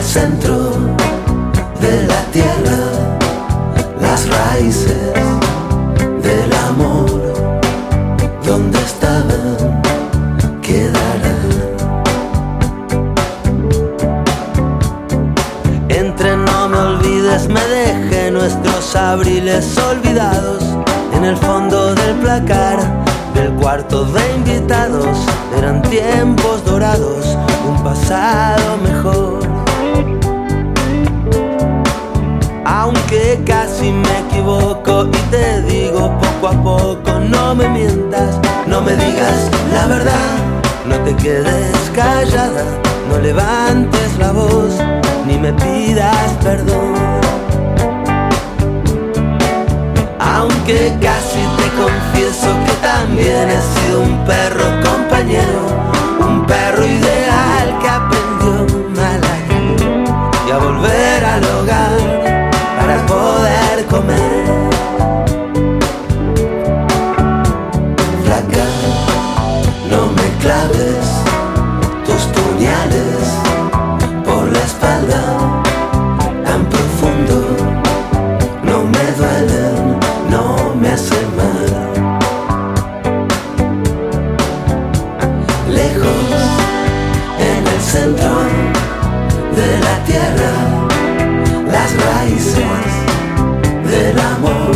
centro de la tierra, las raíces del amor, donde estaban, quedarán. Entre no me olvides, me dejé nuestros abriles olvidados en el fondo del placar del cuarto de invitados. Eran tiempos dorados, un pasado mejor. Aunque casi me equivoco y te digo poco a poco, no me mientas, no me digas la verdad, no te quedes callada, no levantes la voz, ni me pidas perdón. Aunque casi te confieso que también he sido un perro compañero, un perro ideal que aprendió mal a ir y a volver al hogar para poder comer. Flaca, no me claves tus puñales por la espalda tan profundo, no me duelen, no me hacen mal. Lejos, en el centro de la tierra, las raíces del amor,